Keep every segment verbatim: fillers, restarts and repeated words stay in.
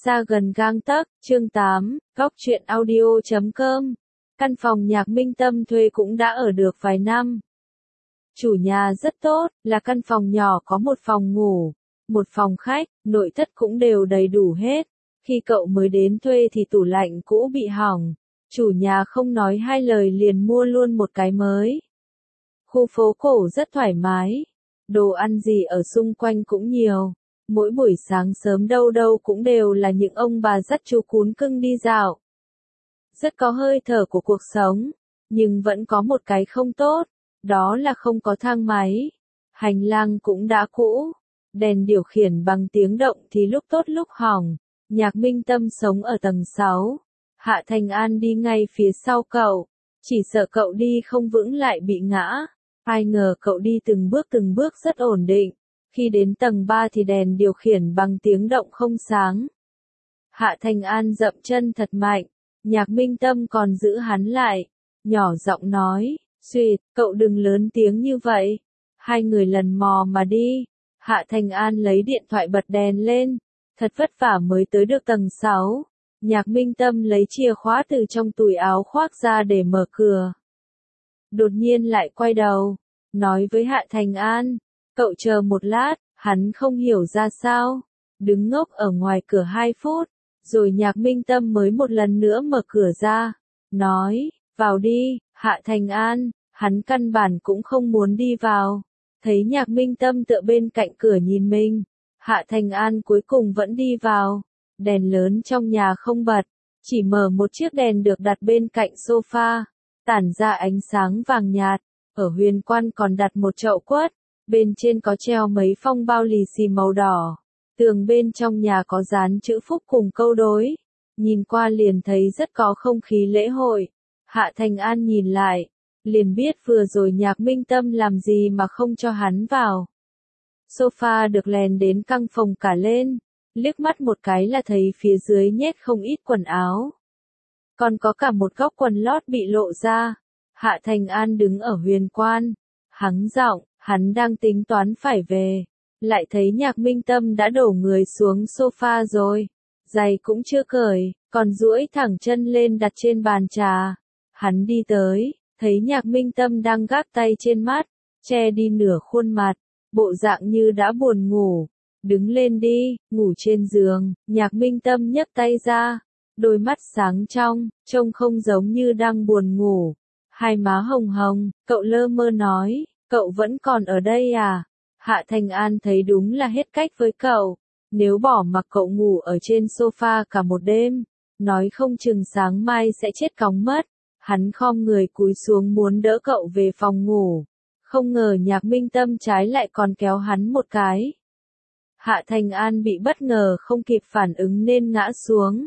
Xa gần gang tấc, chương tám, góc truyện audio chấm com. Căn phòng Nhạc Minh Tâm thuê cũng đã ở được vài năm. Chủ nhà rất tốt, là căn phòng nhỏ có một phòng ngủ, một phòng khách, nội thất cũng đều đầy đủ hết. Khi cậu mới đến thuê thì tủ lạnh cũ bị hỏng, chủ nhà không nói hai lời liền mua luôn một cái mới. Khu phố cổ rất thoải mái, đồ ăn gì ở xung quanh cũng nhiều. Mỗi buổi sáng sớm đâu đâu cũng đều là những ông bà dắt chú cún cưng đi dạo. Rất có hơi thở của cuộc sống, nhưng vẫn có một cái không tốt, đó là không có thang máy. Hành lang cũng đã cũ, đèn điều khiển bằng tiếng động thì lúc tốt lúc hỏng. Nhạc Minh Tâm sống ở tầng sáu, Hạ Thành An đi ngay phía sau cậu, chỉ sợ cậu đi không vững lại bị ngã. Ai ngờ cậu đi từng bước từng bước rất ổn định. Khi đến tầng ba thì đèn điều khiển bằng tiếng động không sáng. Hạ Thành An dậm chân thật mạnh, Nhạc Minh Tâm còn giữ hắn lại, nhỏ giọng nói, "Xuyệt, cậu đừng lớn tiếng như vậy." Hai người lần mò mà đi. Hạ Thành An lấy điện thoại bật đèn lên, thật vất vả mới tới được tầng sáu. Nhạc Minh Tâm lấy chìa khóa từ trong túi áo khoác ra để mở cửa. Đột nhiên lại quay đầu, nói với Hạ Thành An, "Cậu chờ một lát." Hắn không hiểu ra sao, đứng ngốc ở ngoài cửa hai phút, rồi Nhạc Minh Tâm mới một lần nữa mở cửa ra, nói, "Vào đi." Hạ Thành An, hắn căn bản cũng không muốn đi vào, thấy Nhạc Minh Tâm tựa bên cạnh cửa nhìn mình, Hạ Thành An cuối cùng vẫn đi vào. Đèn lớn trong nhà không bật, chỉ mở một chiếc đèn được đặt bên cạnh sofa, tản ra ánh sáng vàng nhạt. Ở huyền quan còn đặt một chậu quất, bên trên có treo mấy phong bao lì xì màu đỏ. Tường bên trong nhà có dán chữ phúc cùng câu đối, nhìn qua liền thấy rất có không khí lễ hội. Hạ Thành An nhìn lại, liền biết vừa rồi Nhạc Minh Tâm làm gì mà không cho hắn vào. Sofa được lèn đến căng phồng cả lên, liếc mắt một cái là thấy phía dưới nhét không ít quần áo. Còn có cả một góc quần lót bị lộ ra. Hạ Thành An đứng ở huyền quan, hắng giọng, hắn đang tính toán phải về, lại thấy Nhạc Minh Tâm đã đổ người xuống sofa rồi, giày cũng chưa cởi, còn duỗi thẳng chân lên đặt trên bàn trà. Hắn đi tới, thấy Nhạc Minh Tâm đang gác tay trên mắt, che đi nửa khuôn mặt, bộ dạng như đã buồn ngủ. "Đứng lên đi." Ngủ trên giường, Nhạc Minh Tâm nhấc tay ra, đôi mắt sáng trong, trông không giống như đang buồn ngủ. Hai má hồng hồng, cậu lơ mơ nói, "Cậu vẫn còn ở đây à?" Hạ Thành An thấy đúng là hết cách với cậu, nếu bỏ mặc cậu ngủ ở trên sofa cả một đêm, nói không chừng sáng mai sẽ chết cóng mất. Hắn khom người cúi xuống muốn đỡ cậu về phòng ngủ, không ngờ Nhạc Minh Tâm trái lại còn kéo hắn một cái. Hạ Thành An bị bất ngờ không kịp phản ứng nên ngã xuống.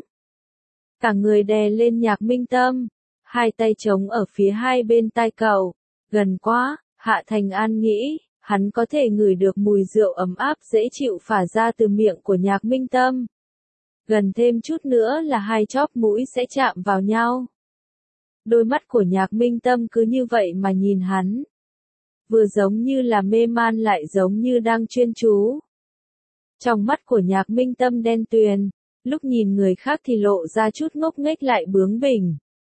Cả người đè lên Nhạc Minh Tâm, hai tay chống ở phía hai bên tai cậu. Gần quá, Hạ Thành An nghĩ, hắn có thể ngửi được mùi rượu ấm áp dễ chịu phả ra từ miệng của Nhạc Minh Tâm. Gần thêm chút nữa là hai chóp mũi sẽ chạm vào nhau. Đôi mắt của Nhạc Minh Tâm cứ như vậy mà nhìn hắn. Vừa giống như là mê man lại giống như đang chuyên chú. Trong mắt của Nhạc Minh Tâm đen tuyền, lúc nhìn người khác thì lộ ra chút ngốc nghếch lại bướng bỉnh.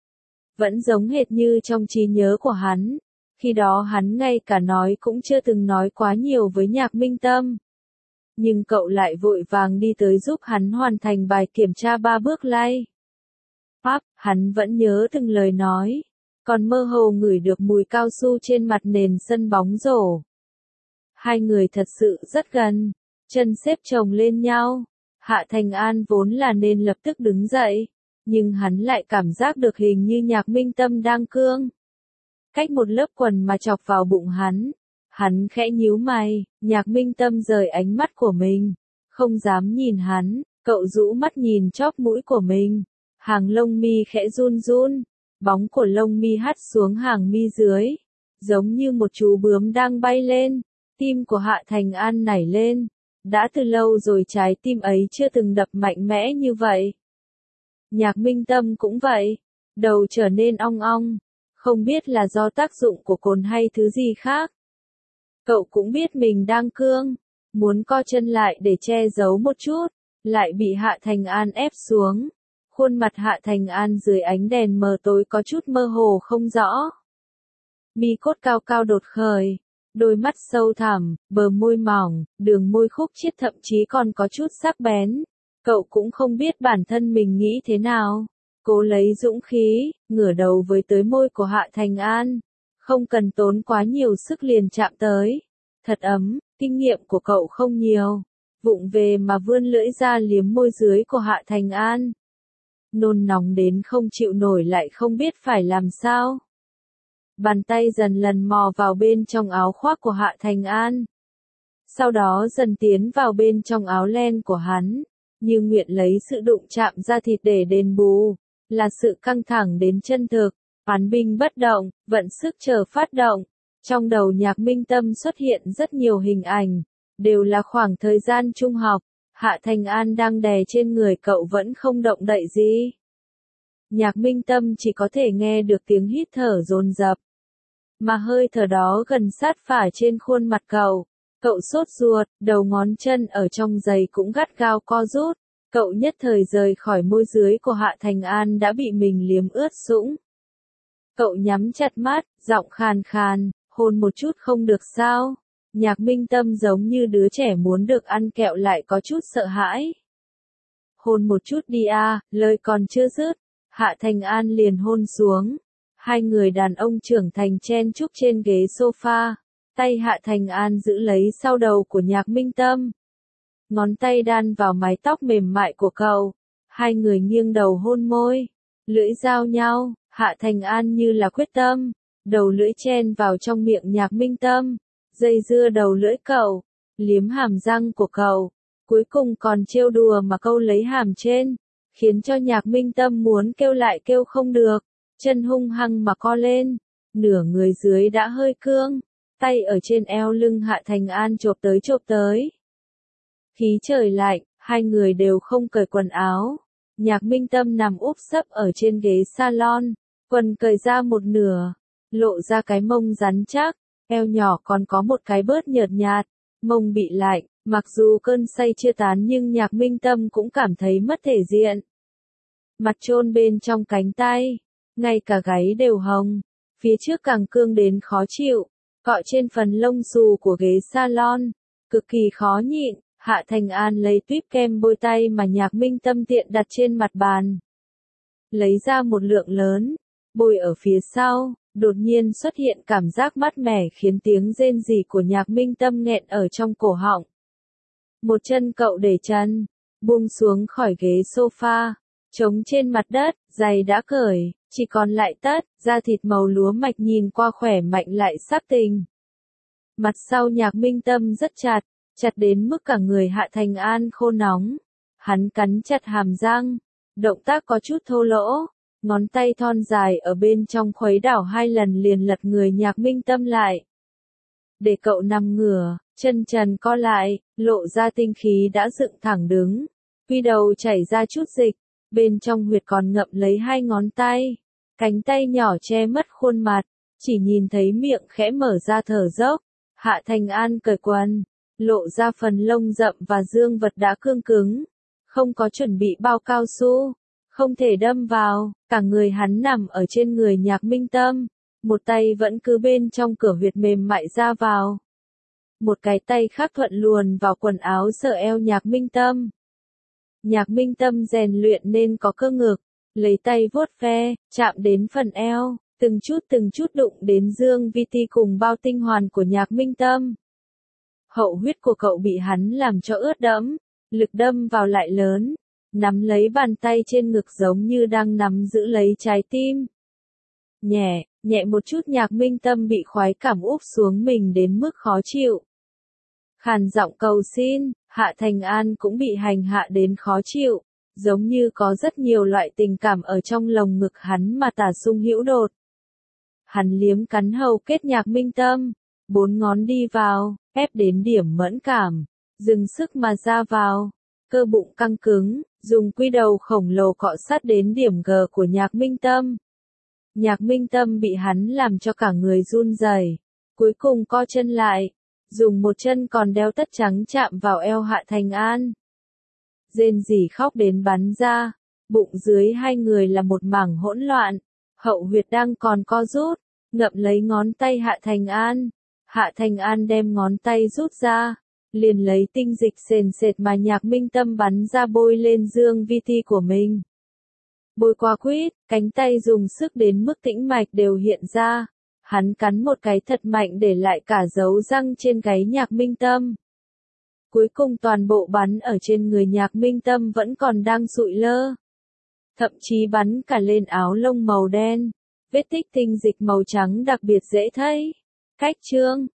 Vẫn giống hệt như trong trí nhớ của hắn, khi đó hắn ngay cả nói cũng chưa từng nói quá nhiều với Nhạc Minh Tâm. Nhưng cậu lại vội vàng đi tới giúp hắn hoàn thành bài kiểm tra ba bước lay. Pháp, hắn vẫn nhớ từng lời nói, còn mơ hồ ngửi được mùi cao su trên mặt nền sân bóng rổ. Hai người thật sự rất gần, chân xếp chồng lên nhau. Hạ Thành An vốn là nên lập tức đứng dậy, nhưng hắn lại cảm giác được hình như Nhạc Minh Tâm đang cương. Cách một lớp quần mà chọc vào bụng hắn. Hắn khẽ nhíu mày, Nhạc Minh Tâm rời ánh mắt của mình, không dám nhìn hắn, cậu rũ mắt nhìn chóp mũi của mình. Hàng lông mi khẽ run run, bóng của lông mi hắt xuống hàng mi dưới, giống như một chú bướm đang bay lên. Tim của Hạ Thành An nảy lên, đã từ lâu rồi trái tim ấy chưa từng đập mạnh mẽ như vậy. Nhạc Minh Tâm cũng vậy, đầu trở nên ong ong, không biết là do tác dụng của cồn hay thứ gì khác. Cậu cũng biết mình đang cương, muốn co chân lại để che giấu một chút, lại bị Hạ Thành An ép xuống. Khuôn mặt Hạ Thành An dưới ánh đèn mờ tối có chút mơ hồ không rõ. Mi cốt cao cao đột khởi, đôi mắt sâu thẳm, bờ môi mỏng, đường môi khúc chiết thậm chí còn có chút sắc bén. Cậu cũng không biết bản thân mình nghĩ thế nào. Cố lấy dũng khí, ngửa đầu với tới môi của Hạ Thành An. Không cần tốn quá nhiều sức liền chạm tới. Thật ấm, kinh nghiệm của cậu không nhiều. Vụng về mà vươn lưỡi ra liếm môi dưới của Hạ Thành An. Nôn nóng đến không chịu nổi lại không biết phải làm sao. Bàn tay dần lần mò vào bên trong áo khoác của Hạ Thành An. Sau đó dần tiến vào bên trong áo len của hắn. Như nguyện lấy sự đụng chạm da thịt để đền bù. Là sự căng thẳng đến chân thực. Phán binh bất động, vận sức chờ phát động. Trong đầu Nhạc Minh Tâm xuất hiện rất nhiều hình ảnh. Đều là khoảng thời gian trung học. Hạ Thành An đang đè trên người cậu vẫn không động đậy gì. Nhạc Minh Tâm chỉ có thể nghe được tiếng hít thở dồn dập. Mà hơi thở đó gần sát phả trên khuôn mặt cậu. Cậu sốt ruột, đầu ngón chân ở trong giày cũng gắt gao co rút. Cậu nhất thời rời khỏi môi dưới của Hạ Thành An đã bị mình liếm ướt sũng. Cậu nhắm chặt mắt, giọng khàn khàn, hôn một chút không được sao? Nhạc Minh Tâm giống như đứa trẻ muốn được ăn kẹo lại có chút sợ hãi. Hôn một chút đi à, lời còn chưa dứt. Hạ Thành An liền hôn xuống. Hai người đàn ông trưởng thành chen chúc trên ghế sofa. Tay Hạ Thành An giữ lấy sau đầu của Nhạc Minh Tâm. Ngón tay đan vào mái tóc mềm mại của cậu. Hai người nghiêng đầu hôn môi. Lưỡi giao nhau, Hạ Thành An như là quyết tâm. Đầu lưỡi chen vào trong miệng Nhạc Minh Tâm. Dây dưa đầu lưỡi cậu. Liếm hàm răng của cậu. Cuối cùng còn trêu đùa mà câu lấy hàm trên. Khiến cho Nhạc Minh Tâm muốn kêu lại kêu không được. Chân hung hăng mà co lên. Nửa người dưới đã hơi cương. Tay ở trên eo lưng Hạ Thành An chộp tới chộp tới. Khí trời lạnh, hai người đều không cởi quần áo. Nhạc Minh Tâm nằm úp sấp ở trên ghế salon. Quần cởi ra một nửa. Lộ ra cái mông rắn chắc. Eo nhỏ còn có một cái bớt nhợt nhạt. Mông bị lạnh. Mặc dù cơn say chưa tán nhưng Nhạc Minh Tâm cũng cảm thấy mất thể diện. Mặt chôn bên trong cánh tay. Ngay cả gáy đều hồng. Phía trước càng cương đến khó chịu. Cọ trên phần lông xù của ghế salon. Cực kỳ khó nhịn. Hạ Thành An lấy tuyếp kem bôi tay mà Nhạc Minh Tâm tiện đặt trên mặt bàn. Lấy ra một lượng lớn. Bôi ở phía sau. Đột nhiên xuất hiện cảm giác mát mẻ khiến tiếng rên rỉ của Nhạc Minh Tâm nghẹn ở trong cổ họng. Một chân cậu để chân. Buông xuống khỏi ghế sofa. Trống trên mặt đất, giày đã cởi, chỉ còn lại tất, da thịt màu lúa mạch nhìn qua khỏe mạnh lại sắc tình. Mặt sau Nhạc Minh Tâm rất chặt, chặt đến mức cả người Hạ Thành An khô nóng. Hắn cắn chặt hàm răng, động tác có chút thô lỗ, ngón tay thon dài ở bên trong khuấy đảo hai lần liền lật người Nhạc Minh Tâm lại. Để cậu nằm ngửa, chân trần co lại, lộ ra tinh khí đã dựng thẳng đứng, quy đầu chảy ra chút dịch. Bên trong huyệt còn ngậm lấy hai ngón tay. Cánh tay nhỏ che mất khuôn mặt. Chỉ nhìn thấy miệng khẽ mở ra thở dốc. Hạ Thành An cởi quần. Lộ ra phần lông rậm và dương vật đã cương cứng. Không có chuẩn bị bao cao su. Không thể đâm vào. Cả người hắn nằm ở trên người Nhạc Minh Tâm. Một tay vẫn cứ bên trong cửa huyệt mềm mại ra vào. Một cái tay khác thuận luồn vào quần áo sợ eo Nhạc Minh Tâm. Nhạc Minh Tâm rèn luyện nên có cơ ngực, lấy tay vuốt ve, chạm đến phần eo, từng chút từng chút đụng đến dương vi ti cùng bao tinh hoàn của Nhạc Minh Tâm. Hậu huyết của cậu bị hắn làm cho ướt đẫm, lực đâm vào lại lớn, nắm lấy bàn tay trên ngực giống như đang nắm giữ lấy trái tim. Nhẹ, nhẹ một chút Nhạc Minh Tâm bị khoái cảm úp xuống mình đến mức khó chịu. Khàn giọng cầu xin, Hạ Thành An cũng bị hành hạ đến khó chịu, giống như có rất nhiều loại tình cảm ở trong lồng ngực hắn mà tả sung hữu đột. Hắn liếm cắn hầu kết Nhạc Minh Tâm, bốn ngón đi vào, ép đến điểm mẫn cảm, dừng sức mà ra vào, cơ bụng căng cứng, dùng quy đầu khổng lồ cọ sát đến điểm G của Nhạc Minh Tâm. Nhạc Minh Tâm bị hắn làm cho cả người run rẩy, cuối cùng co chân lại. Dùng một chân còn đeo tất trắng chạm vào eo Hạ Thành An. rên rỉ khóc đến bắn ra, bụng dưới hai người là một mảng hỗn loạn, hậu huyệt đang còn co rút, ngậm lấy ngón tay Hạ Thành An. Hạ Thành An đem ngón tay rút ra, liền lấy tinh dịch sền sệt mà Nhạc Minh Tâm bắn ra bôi lên dương vi ti của mình. Bôi qua quýt, cánh tay dùng sức đến mức tĩnh mạch đều hiện ra, hắn cắn một cái thật mạnh để lại cả dấu răng trên gáy Nhạc Minh Tâm. Cuối cùng toàn bộ bắn ở trên người Nhạc Minh Tâm vẫn còn đang sụi lơ. Thậm chí bắn cả lên áo lông màu đen, vết tích tinh dịch màu trắng đặc biệt dễ thấy. Cách chương